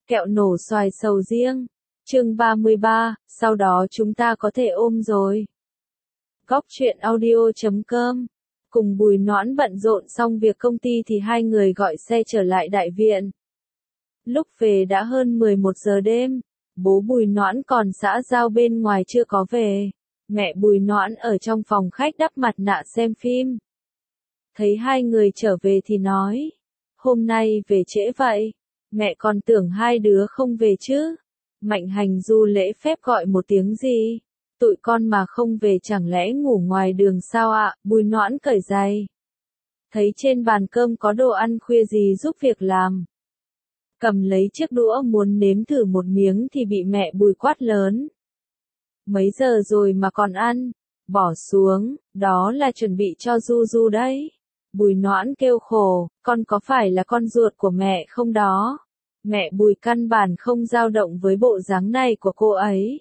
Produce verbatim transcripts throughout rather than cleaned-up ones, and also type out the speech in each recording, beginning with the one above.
Kẹo nổ xoài sầu riêng. Chương ba mươi ba, sau đó chúng ta có thể ôm rồi. Góc truyện audio chấm com. Cùng Bùi Noãn bận rộn xong việc công ty thì hai người gọi xe trở lại đại viện. Lúc về đã hơn mười một giờ đêm, bố Bùi Noãn còn xã giao bên ngoài chưa có về. Mẹ Bùi Noãn ở trong phòng khách đắp mặt nạ xem phim. Thấy hai người trở về thì nói, hôm nay về trễ vậy, mẹ còn tưởng hai đứa không về chứ. Mạnh Hành Du lễ phép gọi một tiếng gì, tụi con mà không về chẳng lẽ ngủ ngoài đường sao ạ? Bùi Noãn cởi giày. Thấy trên bàn cơm có đồ ăn khuya gì giúp việc làm. Cầm lấy chiếc đũa muốn nếm thử một miếng thì bị mẹ Bùi quát lớn. Mấy giờ rồi mà còn ăn? Bỏ xuống, đó là chuẩn bị cho Du Du đấy. Bùi Noãn kêu khổ, con có phải là con ruột của mẹ không đó? Mẹ Bùi căn bản không dao động với bộ dáng này của cô ấy.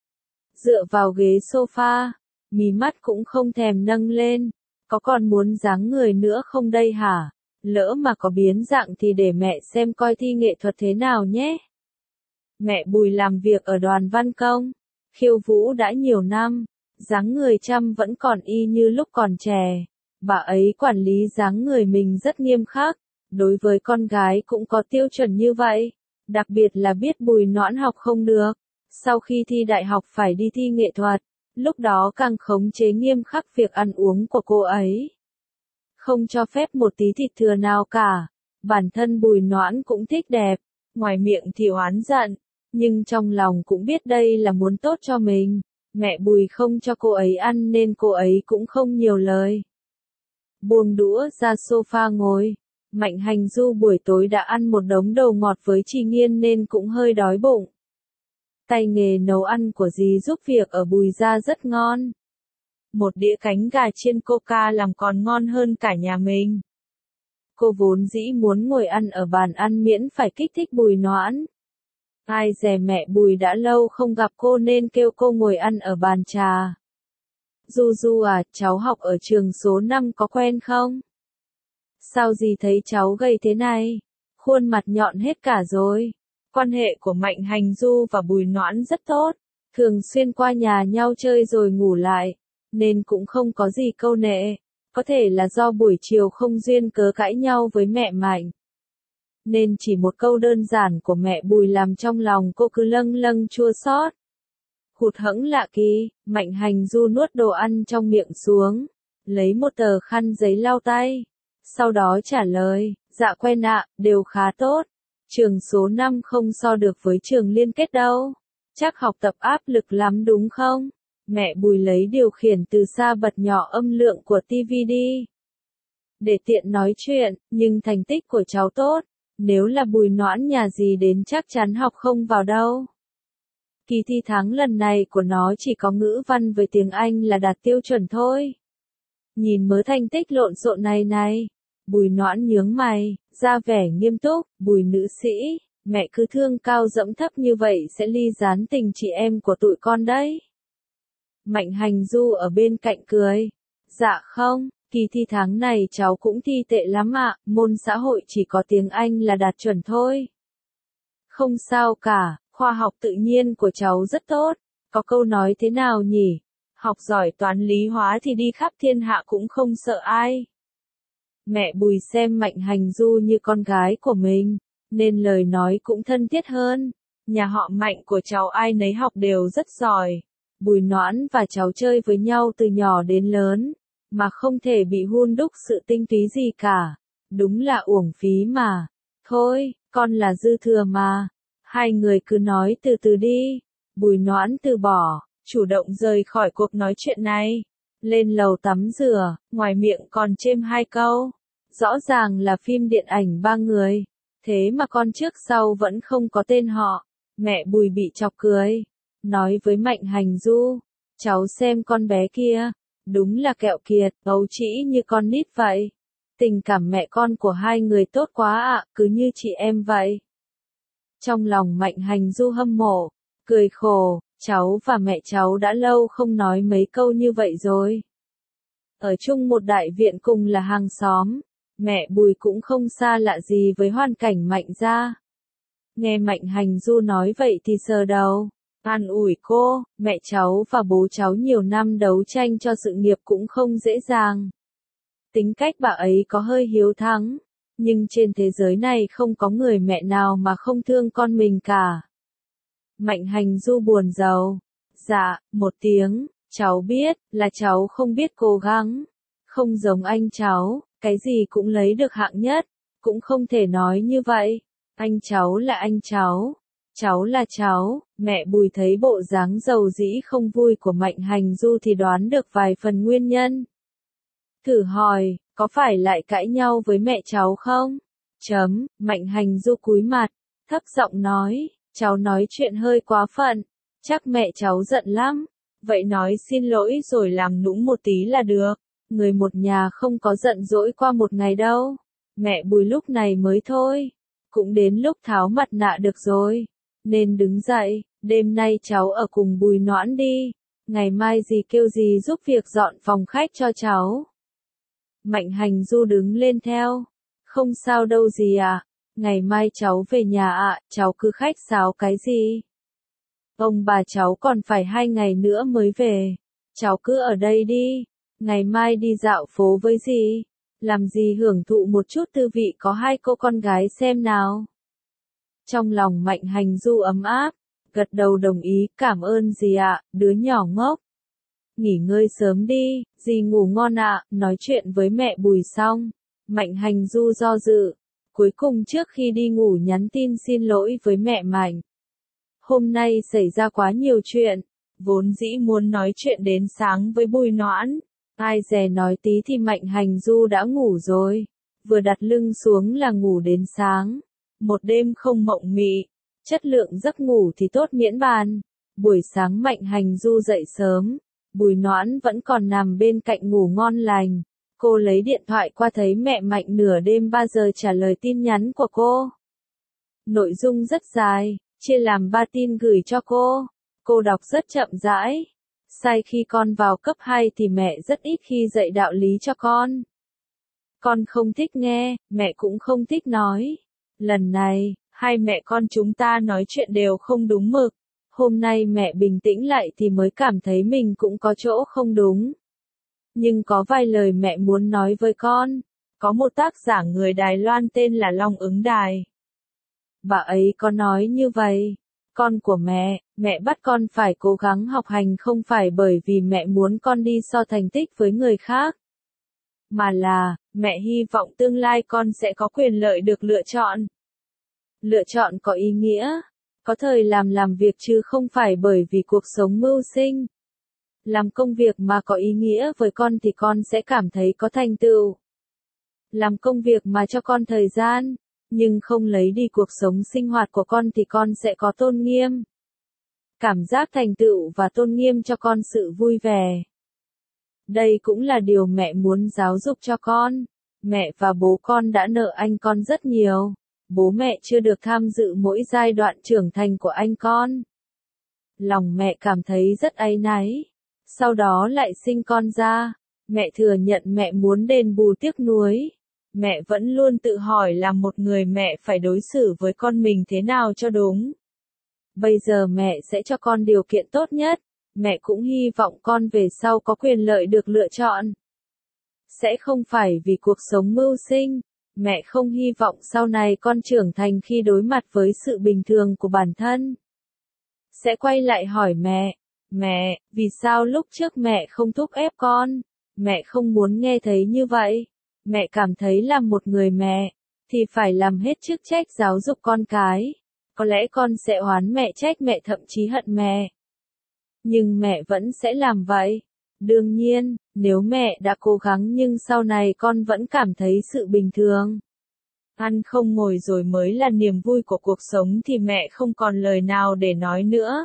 Dựa vào ghế sofa, mí mắt cũng không thèm nâng lên. Có còn muốn dáng người nữa không đây hả? Lỡ mà có biến dạng thì để mẹ xem coi thi nghệ thuật thế nào nhé. Mẹ Bùi làm việc ở đoàn văn công, khiêu vũ đã nhiều năm, dáng người chăm vẫn còn y như lúc còn trẻ. Bà ấy quản lý dáng người mình rất nghiêm khắc, đối với con gái cũng có tiêu chuẩn như vậy, đặc biệt là biết Bùi Noãn học không được, sau khi thi đại học phải đi thi nghệ thuật, lúc đó càng khống chế nghiêm khắc việc ăn uống của cô ấy. Không cho phép một tí thịt thừa nào cả, bản thân Bùi Noãn cũng thích đẹp, ngoài miệng thì oán giận, nhưng trong lòng cũng biết đây là muốn tốt cho mình, mẹ Bùi không cho cô ấy ăn nên cô ấy cũng không nhiều lời. Buông đũa ra sofa ngồi, Mạnh Hành Du buổi tối đã ăn một đống đồ ngọt với Trì Nghiên nên cũng hơi đói bụng. Tay nghề nấu ăn của dì giúp việc ở Bùi gia rất ngon. Một đĩa cánh gà chiên coca làm còn ngon hơn cả nhà mình. Cô vốn dĩ muốn ngồi ăn ở bàn ăn miễn phải kích thích Bùi Noãn. Ai dè mẹ Bùi đã lâu không gặp cô nên kêu cô ngồi ăn ở bàn trà. Du Du à, cháu học ở trường số năm có quen không? Sao dì thấy cháu gầy thế này? Khuôn mặt nhọn hết cả rồi. Quan hệ của Mạnh Hành Du và Bùi Noãn rất tốt, thường xuyên qua nhà nhau chơi rồi ngủ lại, nên cũng không có gì câu nệ. Có thể là do buổi chiều không duyên cớ cãi nhau với mẹ Mạnh. Nên chỉ một câu đơn giản của mẹ Bùi làm trong lòng cô cứ lâng lâng chua xót. Hụt hẫng lạ kỳ, Mạnh Hành Du nuốt đồ ăn trong miệng xuống, lấy một tờ khăn giấy lau tay, sau đó trả lời, dạ quen ạ, đều khá tốt. Trường số năm không so được với trường liên kết đâu. Chắc học tập áp lực lắm đúng không? Mẹ Bùi lấy điều khiển từ xa bật nhỏ âm lượng của tivi đi. Để tiện nói chuyện, nhưng thành tích của cháu tốt. Nếu là Bùi Noãn nhà gì đến chắc chắn học không vào đâu. Kỳ thi tháng lần này của nó chỉ có ngữ văn với tiếng Anh là đạt tiêu chuẩn thôi. Nhìn mớ thành tích lộn xộn này này. Bùi Noãn nhướng mày, ra vẻ nghiêm túc, Bùi nữ sĩ, mẹ cứ thương cao dẫm thấp như vậy sẽ ly gián tình chị em của tụi con đấy. Mạnh Hành Du ở bên cạnh cười, dạ không, kỳ thi tháng này cháu cũng thi tệ lắm ạ, môn xã hội chỉ có tiếng Anh là đạt chuẩn thôi. Không sao cả, khoa học tự nhiên của cháu rất tốt, có câu nói thế nào nhỉ? Học giỏi toán lý hóa thì đi khắp thiên hạ cũng không sợ ai. Mẹ Bùi xem Mạnh Hành Du như con gái của mình, nên lời nói cũng thân thiết hơn. Nhà họ Mạnh của cháu ai nấy học đều rất giỏi. Bùi Noãn và cháu chơi với nhau từ nhỏ đến lớn, mà không thể bị hun đúc sự tinh túy gì cả. Đúng là uổng phí mà. Thôi, con là dư thừa mà. Hai người cứ nói từ từ đi. Bùi Noãn từ bỏ, chủ động rời khỏi cuộc nói chuyện này. Lên lầu tắm rửa, ngoài miệng còn chêm hai câu. Rõ ràng là phim điện ảnh ba người. Thế mà con trước sau vẫn không có tên họ. Mẹ Bùi bị chọc cười. Nói với Mạnh Hành Du. Cháu xem con bé kia. Đúng là kẹo kiệt, ấu trĩ như con nít vậy. Tình cảm mẹ con của hai người tốt quá ạ, cứ như chị em vậy. Trong lòng Mạnh Hành Du hâm mộ. Cười khổ, cháu và mẹ cháu đã lâu không nói mấy câu như vậy rồi. Ở chung một đại viện cùng là hàng xóm. Mẹ Bùi cũng không xa lạ gì với hoàn cảnh Mạnh gia. Nghe Mạnh Hành Du nói vậy thì sờ đầu, an ủi cô, mẹ cháu và bố cháu nhiều năm đấu tranh cho sự nghiệp cũng không dễ dàng. Tính cách bà ấy có hơi hiếu thắng, nhưng trên thế giới này không có người mẹ nào mà không thương con mình cả. Mạnh Hành Du buồn rầu. Dạ, một tiếng, cháu biết, là cháu không biết cố gắng. Không giống anh cháu, cái gì cũng lấy được hạng nhất, cũng không thể nói như vậy. Anh cháu là anh cháu, cháu là cháu. Mẹ Bùi thấy bộ dáng dầu dĩ không vui của Mạnh Hành Du thì đoán được vài phần nguyên nhân. Thử hỏi, có phải lại cãi nhau với mẹ cháu không? Chấm, Mạnh Hành Du cúi mặt, thấp giọng nói, cháu nói chuyện hơi quá phận, chắc mẹ cháu giận lắm. Vậy nói xin lỗi rồi làm nũng một tí là được, người một nhà không có giận dỗi qua một ngày đâu. Mẹ Bùi lúc này mới thôi, cũng đến lúc tháo mặt nạ được rồi, nên đứng dậy, đêm nay cháu ở cùng Bùi Noãn đi, ngày mai dì kêu dì giúp việc dọn phòng khách cho cháu. Mạnh Hành Du đứng lên theo, không sao đâu dì ạ, ngày mai cháu về nhà ạ, cháu cứ khách sáo cái gì. Ông bà cháu còn phải hai ngày nữa mới về, cháu cứ ở đây đi, ngày mai đi dạo phố với dì, làm gì hưởng thụ một chút tư vị có hai cô con gái xem nào. Trong lòng Mạnh Hành Du ấm áp, gật đầu đồng ý, cảm ơn dì ạ, đứa nhỏ ngốc. Nghỉ ngơi sớm đi, dì ngủ ngon ạ. Nói chuyện với mẹ Bùi xong, Mạnh Hành Du do dự, cuối cùng trước khi đi ngủ nhắn tin xin lỗi với mẹ Mạnh. Hôm nay xảy ra quá nhiều chuyện, vốn dĩ muốn nói chuyện đến sáng với Bùi Noãn, ai dè nói tí thì Mạnh Hành Du đã ngủ rồi, vừa đặt lưng xuống là ngủ đến sáng, một đêm không mộng mị, chất lượng giấc ngủ thì tốt miễn bàn. Buổi sáng Mạnh Hành Du dậy sớm, Bùi Noãn vẫn còn nằm bên cạnh ngủ ngon lành, cô lấy điện thoại qua thấy mẹ Mạnh nửa đêm ba giờ trả lời tin nhắn của cô. Nội dung rất dài, chia làm ba tin gửi cho cô, cô đọc rất chậm rãi. Sai khi con vào cấp hai thì mẹ rất ít khi dạy đạo lý cho con. Con không thích nghe, mẹ cũng không thích nói. Lần này, hai mẹ con chúng ta nói chuyện đều không đúng mực. Hôm nay mẹ bình tĩnh lại thì mới cảm thấy mình cũng có chỗ không đúng. Nhưng có vài lời mẹ muốn nói với con. Có một tác giả người Đài Loan tên là Long Ứng Đài. Bà ấy có nói như vậy. Con của mẹ, mẹ bắt con phải cố gắng học hành không phải bởi vì mẹ muốn con đi so thành tích với người khác. Mà là, mẹ hy vọng tương lai con sẽ có quyền lợi được lựa chọn. Lựa chọn có ý nghĩa, có thời làm làm việc chứ không phải bởi vì cuộc sống mưu sinh. Làm công việc mà có ý nghĩa với con thì con sẽ cảm thấy có thành tựu. Làm công việc mà cho con thời gian, nhưng không lấy đi cuộc sống sinh hoạt của con thì con sẽ có tôn nghiêm. Cảm giác thành tựu và tôn nghiêm cho con sự vui vẻ. Đây cũng là điều mẹ muốn giáo dục cho con. Mẹ và bố con đã nợ anh con rất nhiều. Bố mẹ chưa được tham dự mỗi giai đoạn trưởng thành của anh con. Lòng mẹ cảm thấy rất áy náy. Sau đó lại sinh con ra. Mẹ thừa nhận mẹ muốn đền bù tiếc nuối. Mẹ vẫn luôn tự hỏi là một người mẹ phải đối xử với con mình thế nào cho đúng. Bây giờ mẹ sẽ cho con điều kiện tốt nhất. Mẹ cũng hy vọng con về sau có quyền lợi được lựa chọn. Sẽ không phải vì cuộc sống mưu sinh. Mẹ không hy vọng sau này con trưởng thành khi đối mặt với sự bình thường của bản thân. Sẽ quay lại hỏi mẹ. Mẹ, vì sao lúc trước mẹ không thúc ép con? Mẹ không muốn nghe thấy như vậy. Mẹ cảm thấy là một người mẹ, thì phải làm hết chức trách giáo dục con cái. Có lẽ con sẽ oán mẹ, trách mẹ, thậm chí hận mẹ. Nhưng mẹ vẫn sẽ làm vậy. Đương nhiên, nếu mẹ đã cố gắng nhưng sau này con vẫn cảm thấy sự bình thường. Ăn không ngồi rồi mới là niềm vui của cuộc sống thì mẹ không còn lời nào để nói nữa.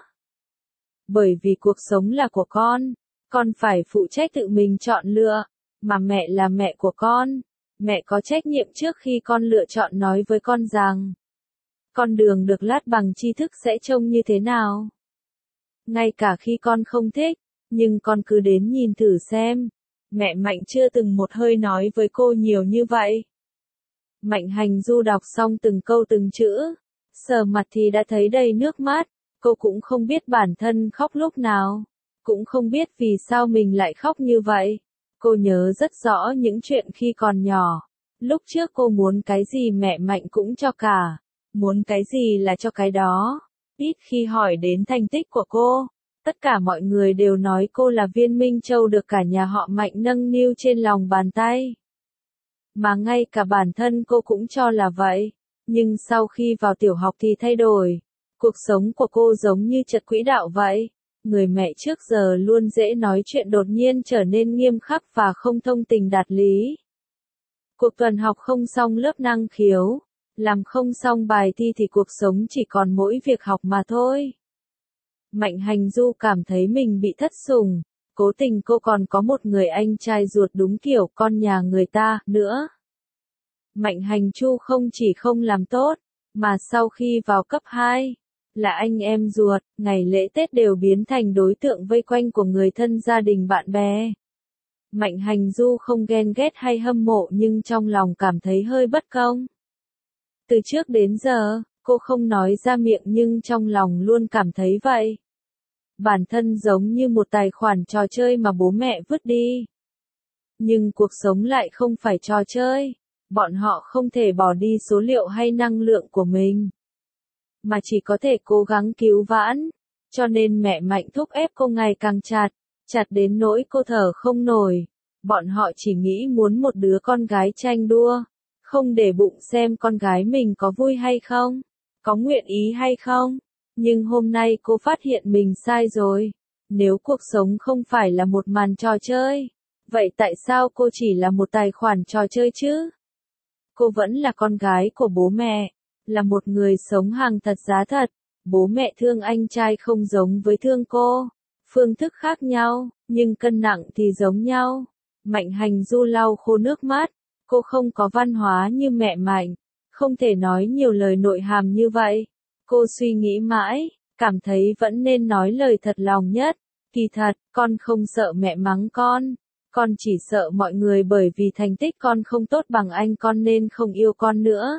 Bởi vì cuộc sống là của con, con phải phụ trách tự mình chọn lựa. Mà mẹ là mẹ của con, mẹ có trách nhiệm trước khi con lựa chọn nói với con rằng con đường được lát bằng tri thức sẽ trông như thế nào. Ngay cả khi con không thích, nhưng con cứ đến nhìn thử xem. Mẹ Mạnh chưa từng một hơi nói với cô nhiều như vậy. Mạnh Hành Du đọc xong từng câu từng chữ, Sờ mặt thì đã thấy đầy nước mắt, cô cũng không biết bản thân khóc lúc nào, cũng không biết vì sao mình lại khóc như vậy. Cô nhớ rất rõ những chuyện khi còn nhỏ. Lúc trước cô muốn cái gì mẹ Mạnh cũng cho cả, muốn cái gì là cho cái đó. Ít khi hỏi đến thành tích của cô, tất cả mọi người đều nói cô là viên Minh Châu được cả nhà họ Mạnh nâng niu trên lòng bàn tay. Mà ngay cả bản thân cô cũng cho là vậy. Nhưng sau khi vào tiểu học thì thay đổi. Cuộc sống của cô giống như trật quỹ đạo vậy. Người mẹ trước giờ luôn dễ nói chuyện đột nhiên trở nên nghiêm khắc và không thông tình đạt lý. Cuộc tuần học không xong lớp năng khiếu, làm không xong bài thi thì cuộc sống chỉ còn mỗi việc học mà thôi. Mạnh Hành Du cảm thấy mình bị thất sủng, cố tình cô còn có một người anh trai ruột đúng kiểu con nhà người ta nữa. Mạnh Hành Chu không chỉ không làm tốt, mà sau khi vào cấp hai, là anh em ruột, ngày lễ Tết đều biến thành đối tượng vây quanh của người thân gia đình bạn bè. Mạnh Hành Du không ghen ghét hay hâm mộ nhưng trong lòng cảm thấy hơi bất công. Từ trước đến giờ, cô không nói ra miệng nhưng trong lòng luôn cảm thấy vậy. Bản thân giống như một tài khoản trò chơi mà bố mẹ vứt đi. Nhưng cuộc sống lại không phải trò chơi. Bọn họ không thể bỏ đi số liệu hay năng lượng của mình, mà chỉ có thể cố gắng cứu vãn. Cho nên mẹ Mạnh thúc ép cô ngày càng chặt, chặt đến nỗi cô thở không nổi. Bọn họ chỉ nghĩ muốn một đứa con gái tranh đua, không để bụng xem con gái mình có vui hay không, có nguyện ý hay không. Nhưng hôm nay cô phát hiện mình sai rồi. Nếu cuộc sống không phải là một màn trò chơi, vậy tại sao cô chỉ là một tài khoản trò chơi chứ? Cô vẫn là con gái của bố mẹ, là một người sống hàng thật giá thật. Bố mẹ thương anh trai không giống với thương cô. Phương thức khác nhau, nhưng cân nặng thì giống nhau. Mạnh Hành Du lau khô nước mắt. Cô không có văn hóa như mẹ Mạnh, không thể nói nhiều lời nội hàm như vậy. Cô suy nghĩ mãi, cảm thấy vẫn nên nói lời thật lòng nhất. Kỳ thật, con không sợ mẹ mắng con. Con chỉ sợ mọi người bởi vì thành tích con không tốt bằng anh con nên không yêu con nữa.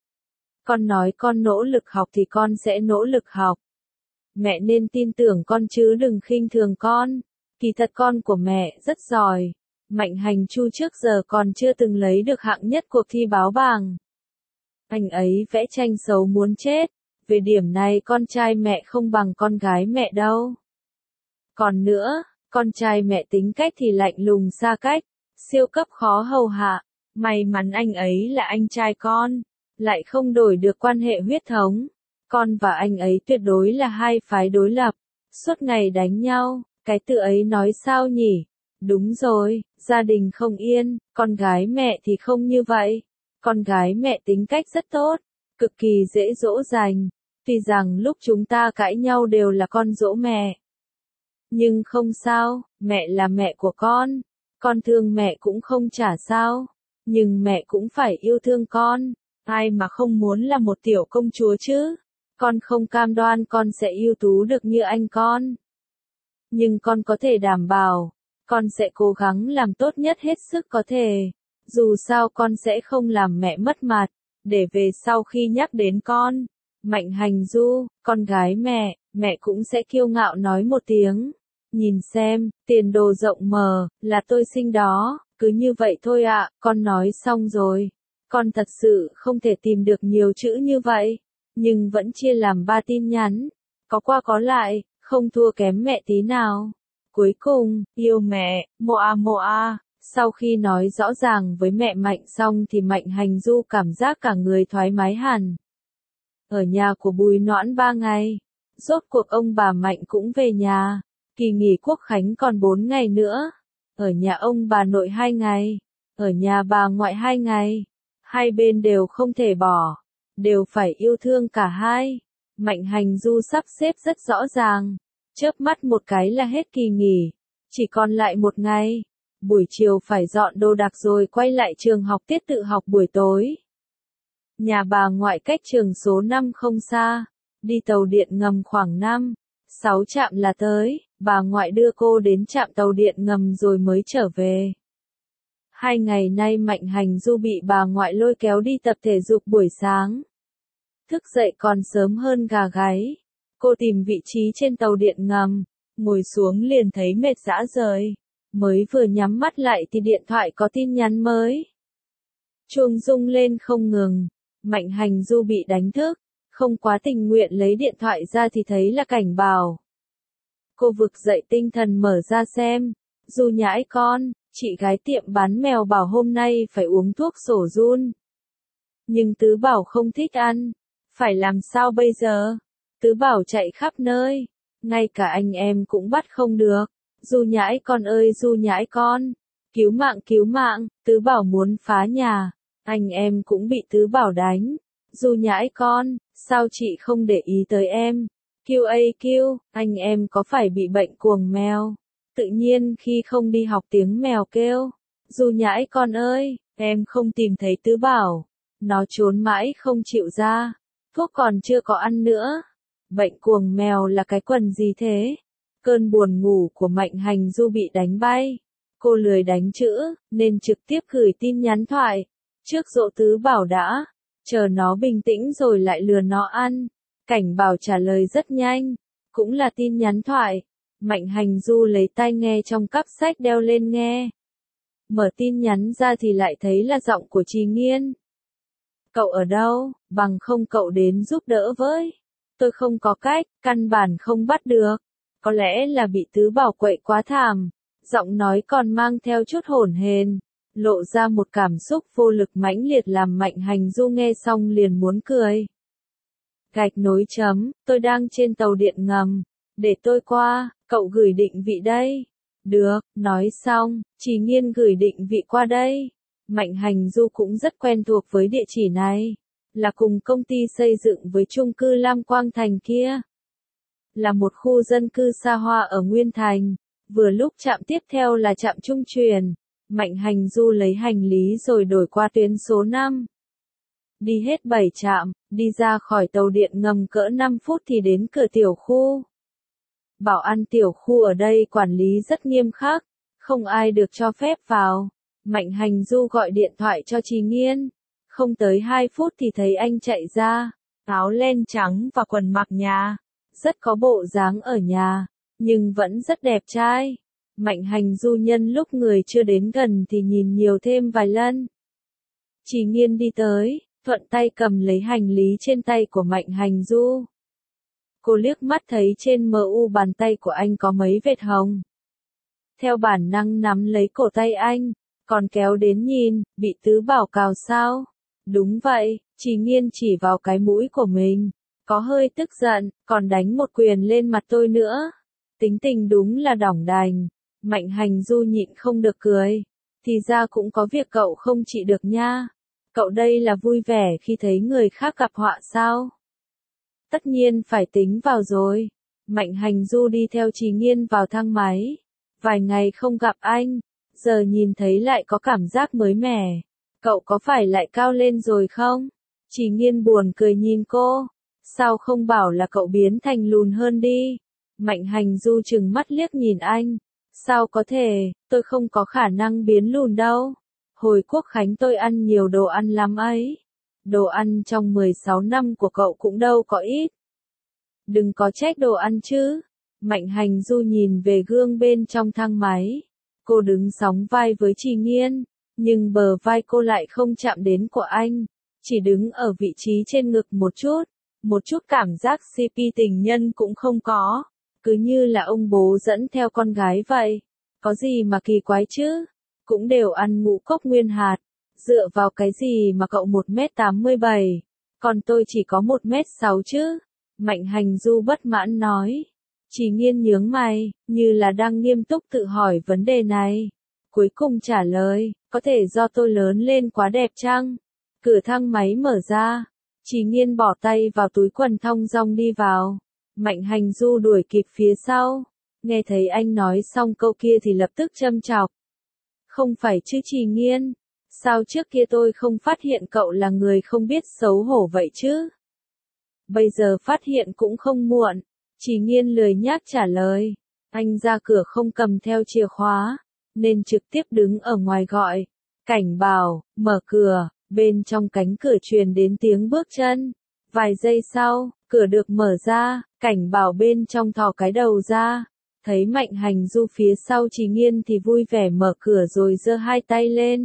Con nói con nỗ lực học thì con sẽ nỗ lực học. Mẹ nên tin tưởng con chứ đừng khinh thường con. Kỳ thật con của mẹ rất giỏi. Mạnh Hành Chu trước giờ còn chưa từng lấy được hạng nhất cuộc thi báo bàng. Anh ấy vẽ tranh xấu muốn chết. Về điểm này con trai mẹ không bằng con gái mẹ đâu. Còn nữa, con trai mẹ tính cách thì lạnh lùng xa cách, siêu cấp khó hầu hạ. May mắn anh ấy là anh trai con, lại không đổi được quan hệ huyết thống. Con và anh ấy tuyệt đối là hai phái đối lập, suốt ngày đánh nhau. Cái tự ấy nói sao nhỉ? Đúng rồi, gia đình không yên, con gái mẹ thì không như vậy. Con gái mẹ tính cách rất tốt, cực kỳ dễ dỗ dành. Tuy rằng lúc chúng ta cãi nhau đều là con dỗ mẹ. Nhưng không sao, mẹ là mẹ của con. Con thương mẹ cũng không chả sao. Nhưng mẹ cũng phải yêu thương con. Ai mà không muốn là một tiểu công chúa chứ? Con không cam đoan con sẽ ưu tú được như anh con. Nhưng con có thể đảm bảo, con sẽ cố gắng làm tốt nhất hết sức có thể. Dù sao con sẽ không làm mẹ mất mặt, để về sau khi nhắc đến con. Mạnh Hành Du, con gái mẹ, mẹ cũng sẽ kiêu ngạo nói một tiếng. Nhìn xem, tiền đồ rộng mở, là tôi sinh đó, cứ như vậy thôi ạ. Con nói xong rồi. Con thật sự không thể tìm được nhiều chữ như vậy, nhưng vẫn chia làm ba tin nhắn, có qua có lại, không thua kém mẹ tí nào. Cuối cùng, yêu mẹ, Moa Moa. Sau khi nói rõ ràng với mẹ Mạnh xong thì Mạnh Hành Du cảm giác cả người thoải mái hẳn. Ở nhà của Bùi Noãn ba ngày, rốt cuộc ông bà Mạnh cũng về nhà. Kỳ nghỉ Quốc khánh còn bốn ngày nữa. Ở nhà ông bà nội hai ngày, ở nhà bà ngoại hai ngày. Hai bên đều không thể bỏ, đều phải yêu thương cả hai. Mạnh Hành Du sắp xếp rất rõ ràng, chớp mắt một cái là hết kỳ nghỉ, chỉ còn lại một ngày. Buổi chiều phải dọn đồ đạc rồi quay lại trường học tiết tự học buổi tối. Nhà bà ngoại cách trường số năm không xa, đi tàu điện ngầm khoảng năm, sáu trạm là tới. Bà ngoại đưa cô đến trạm tàu điện ngầm rồi mới trở về. Hai ngày nay Mạnh Hành Du bị bà ngoại lôi kéo đi tập thể dục buổi sáng. Thức dậy còn sớm hơn gà gáy. Cô tìm vị trí trên tàu điện ngầm, ngồi xuống liền thấy mệt rã rời. Mới vừa nhắm mắt lại thì điện thoại có tin nhắn mới. Chuông rung lên không ngừng. Mạnh Hành Du bị đánh thức, không quá tình nguyện lấy điện thoại ra thì thấy là cảnh báo. Cô vực dậy tinh thần mở ra xem. Du nhãi con, chị gái tiệm bán mèo bảo hôm nay phải uống thuốc sổ giun. Nhưng Tứ Bảo không thích ăn. Phải làm sao bây giờ? Tứ Bảo chạy khắp nơi. Ngay cả anh em cũng bắt không được. Du nhãi con ơi Du nhãi con. Cứu mạng cứu mạng, Tứ Bảo muốn phá nhà. Anh em cũng bị Tứ Bảo đánh. Du nhãi con, sao chị không để ý tới em? Q A Q, anh em có phải bị bệnh cuồng mèo? Tự nhiên khi không đi học tiếng mèo kêu. Du nhãi con ơi, em không tìm thấy Tứ Bảo. Nó trốn mãi không chịu ra. Thuốc còn chưa có ăn nữa. Bệnh cuồng mèo là cái quần gì thế? Cơn buồn ngủ của Mạnh Hành Du bị đánh bay. Cô lười đánh chữ, nên trực tiếp gửi tin nhắn thoại. Trước dỗ Tứ Bảo đã. Chờ nó bình tĩnh rồi lại lừa nó ăn. Cảnh Bảo trả lời rất nhanh. Cũng là tin nhắn thoại. Mạnh Hành Du lấy tai nghe trong cặp sách đeo lên nghe. Mở tin nhắn ra thì lại thấy là giọng của Trì Nghiên. Cậu ở đâu, bằng không cậu đến giúp đỡ với. Tôi không có cách, căn bản không bắt được. Có lẽ là bị Tứ Bảo quậy quá thảm. Giọng nói còn mang theo chút hổn hển, lộ ra một cảm xúc vô lực mãnh liệt làm Mạnh Hành Du nghe xong liền muốn cười. Gạch nối chấm, tôi đang trên tàu điện ngầm. Để tôi qua, cậu gửi định vị đây. Được, nói xong, Trì Nghiên gửi định vị qua đây. Mạnh Hành Du cũng rất quen thuộc với địa chỉ này. Là cùng công ty xây dựng với chung cư Lam Quang Thành kia. Là một khu dân cư xa hoa ở Nguyên Thành. Vừa lúc trạm tiếp theo là trạm trung truyền. Mạnh Hành Du lấy hành lý rồi đổi qua tuyến số năm. Đi hết bảy trạm, đi ra khỏi tàu điện ngầm cỡ năm phút thì đến cửa tiểu khu. Bảo an tiểu khu ở đây quản lý rất nghiêm khắc, không ai được cho phép vào. Mạnh Hành Du gọi điện thoại cho Trì Nghiên. Không tới hai phút thì thấy anh chạy ra, áo len trắng và quần mặc nhà. Rất có bộ dáng ở nhà, nhưng vẫn rất đẹp trai. Mạnh Hành Du nhân lúc người chưa đến gần thì nhìn nhiều thêm vài lần. Trì Nghiên đi tới, thuận tay cầm lấy hành lý trên tay của Mạnh Hành Du. Cô liếc mắt thấy trên mờ u bàn tay của anh có mấy vệt hồng. Theo bản năng nắm lấy cổ tay anh, còn kéo đến nhìn, bị Tứ Bảo cào sao? Đúng vậy, Trì Nghiên chỉ vào cái mũi của mình. Có hơi tức giận, còn đánh một quyền lên mặt tôi nữa. Tính tình đúng là đỏng đành. Mạnh Hành Du nhịn không được cười. Thì ra cũng có việc cậu không trị được nha. Cậu đây là vui vẻ khi thấy người khác gặp họa sao? Tất nhiên phải tính vào rồi. Mạnh Hành Du đi theo Trì Nghiên vào thang máy. Vài ngày không gặp anh, giờ nhìn thấy lại có cảm giác mới mẻ. Cậu có phải lại cao lên rồi không? Trì Nghiên buồn cười nhìn cô. Sao không bảo là cậu biến thành lùn hơn đi? Mạnh Hành Du trừng mắt liếc nhìn anh. Sao có thể, tôi không có khả năng biến lùn đâu. Hồi Quốc Khánh tôi ăn nhiều đồ ăn lắm ấy. Đồ ăn trong mười sáu năm của cậu cũng đâu có ít. Đừng có trách đồ ăn chứ. Mạnh Hành Du nhìn về gương bên trong thang máy. Cô đứng sóng vai với Trì Nghiên, nhưng bờ vai cô lại không chạm đến của anh. Chỉ đứng ở vị trí trên ngực một chút. Một chút cảm giác xê pê tình nhân cũng không có. Cứ như là ông bố dẫn theo con gái vậy. Có gì mà kỳ quái chứ? Cũng đều ăn ngũ cốc nguyên hạt. Dựa vào cái gì mà cậu một mét tám mươi bảy, còn tôi chỉ có một mét sáu chứ? Mạnh Hành Du bất mãn nói. Trì Nghiên nhướng mày, như là đang nghiêm túc tự hỏi vấn đề này. Cuối cùng trả lời, có thể do tôi lớn lên quá đẹp chăng? Cửa thang máy mở ra. Trì Nghiên bỏ tay vào túi quần thong dong đi vào. Mạnh Hành Du đuổi kịp phía sau. Nghe thấy anh nói xong câu kia thì lập tức châm chọc. Không phải chứ Trì Nghiên. Sao trước kia tôi không phát hiện cậu là người không biết xấu hổ vậy chứ? Bây giờ phát hiện cũng không muộn. Trì Nghiên lười nhác trả lời. Anh ra cửa không cầm theo chìa khóa, nên trực tiếp đứng ở ngoài gọi. Cảnh Bảo, mở cửa. Bên trong cánh cửa truyền đến tiếng bước chân. Vài giây sau, cửa được mở ra, Cảnh Bảo bên trong thò cái đầu ra. Thấy Mạnh Hành Du phía sau Trì Nghiên thì vui vẻ mở cửa rồi giơ hai tay lên.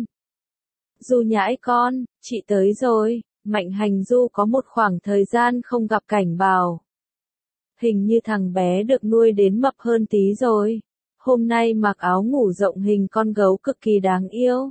Du nhãi con, chị tới rồi. Mạnh Hành Du có một khoảng thời gian không gặp Cảnh Bảo. Hình như thằng bé được nuôi đến mập hơn tí rồi. Hôm nay mặc áo ngủ rộng hình con gấu cực kỳ đáng yêu.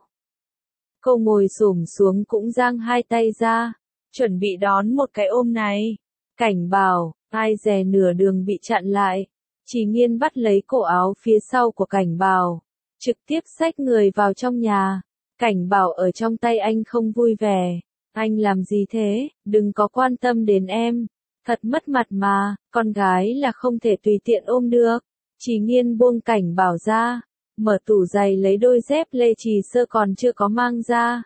Cô ngồi xổm xuống cũng giang hai tay ra, chuẩn bị đón một cái ôm này. Cảnh Bảo, ai dè nửa đường bị chặn lại. Trì Nghiên bắt lấy cổ áo phía sau của Cảnh Bảo, trực tiếp xách người vào trong nhà. Cảnh Bảo ở trong tay anh không vui vẻ. Anh làm gì thế, đừng có quan tâm đến em. Thật mất mặt mà, con gái là không thể tùy tiện ôm được. Trì Nghiên buông Cảnh Bảo ra, mở tủ giày lấy đôi dép lê Trì Sơ còn chưa có mang ra.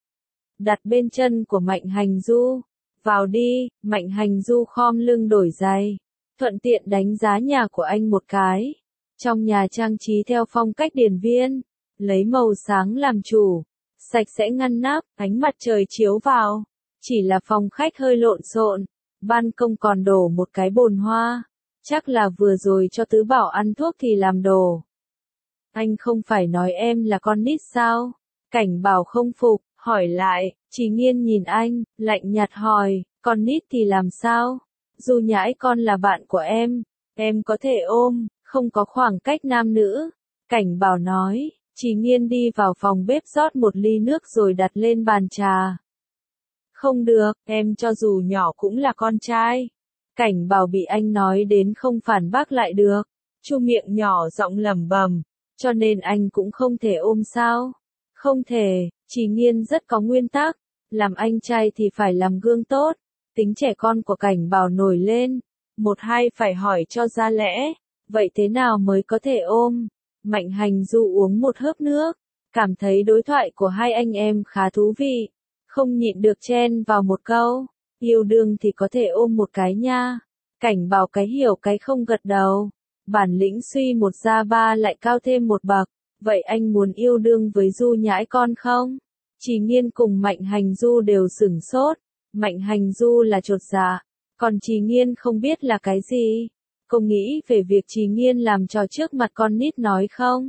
Đặt bên chân của Mạnh Hành Du. Vào đi, Mạnh Hành Du khom lưng đổi giày. Thuận tiện đánh giá nhà của anh một cái. Trong nhà trang trí theo phong cách điển viên, lấy màu sáng làm chủ, sạch sẽ ngăn nắp, ánh mặt trời chiếu vào. Chỉ là phòng khách hơi lộn xộn, ban công còn đổ một cái bồn hoa, chắc là vừa rồi cho Tứ Bảo ăn thuốc thì làm đổ. Anh không phải nói em là con nít sao? Cảnh Bảo không phục, hỏi lại. Trì Nghiên nhìn anh, lạnh nhạt hỏi, con nít thì làm sao? Du nhãi con là bạn của em, em có thể ôm, không có khoảng cách nam nữ. Cảnh Bảo nói. Trì Nghiên đi vào phòng bếp rót một ly nước rồi đặt lên bàn trà. Không được, em cho dù nhỏ cũng là con trai. Cảnh Bảo bị anh nói đến không phản bác lại được. Chu miệng nhỏ giọng lẩm bẩm, cho nên anh cũng không thể ôm sao? Không thể. Trì Nghiên rất có nguyên tắc, làm anh trai thì phải làm gương tốt. Tính trẻ con của Cảnh Bảo nổi lên, một hai phải hỏi cho ra lẽ, vậy thế nào mới có thể ôm? Mạnh Hành Du uống một hớp nước, cảm thấy đối thoại của hai anh em khá thú vị, không nhịn được chen vào một câu, yêu đương thì có thể ôm một cái nha. Cảnh Bảo cái hiểu cái không gật đầu, bản lĩnh suy một ra ba lại cao thêm một bậc, vậy anh muốn yêu đương với Du nhãi con không? Trì Nghiên cùng Mạnh Hành Du đều sửng sốt, Mạnh Hành Du là chột dạ, còn Trì Nghiên không biết là cái gì. Cô nghĩ về việc Trì Nghiên làm trò trước mặt con nít nói không?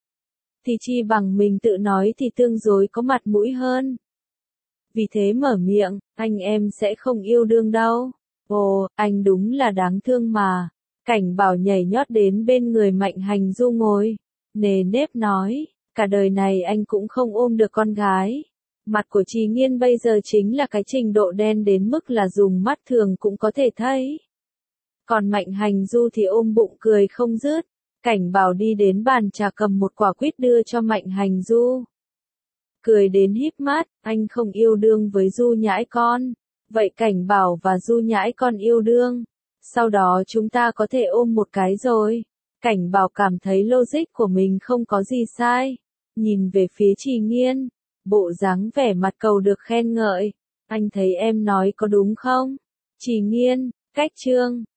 Thì chi bằng mình tự nói thì tương đối có mặt mũi hơn. Vì thế mở miệng, anh em sẽ không yêu đương đâu. Ồ, anh đúng là đáng thương mà. Cảnh Bảo nhảy nhót đến bên người Mạnh Hành Du ngồi, nề nếp nói, cả đời này anh cũng không ôm được con gái. Mặt của Trì Nghiên bây giờ chính là cái trình độ đen đến mức là dùng mắt thường cũng có thể thấy. Còn Mạnh Hành Du thì ôm bụng cười không dứt. Cảnh Bảo đi đến bàn trà cầm một quả quýt đưa cho Mạnh Hành Du. Cười đến híp mắt, anh không yêu đương với Du nhãi con. Vậy Cảnh Bảo và Du nhãi con yêu đương. Sau đó chúng ta có thể ôm một cái rồi. Cảnh Bảo cảm thấy logic của mình không có gì sai. Nhìn về phía Trì Nghiên, bộ dáng vẻ mặt cầu được khen ngợi. Anh thấy em nói có đúng không? Trì Nghiên, cách chương.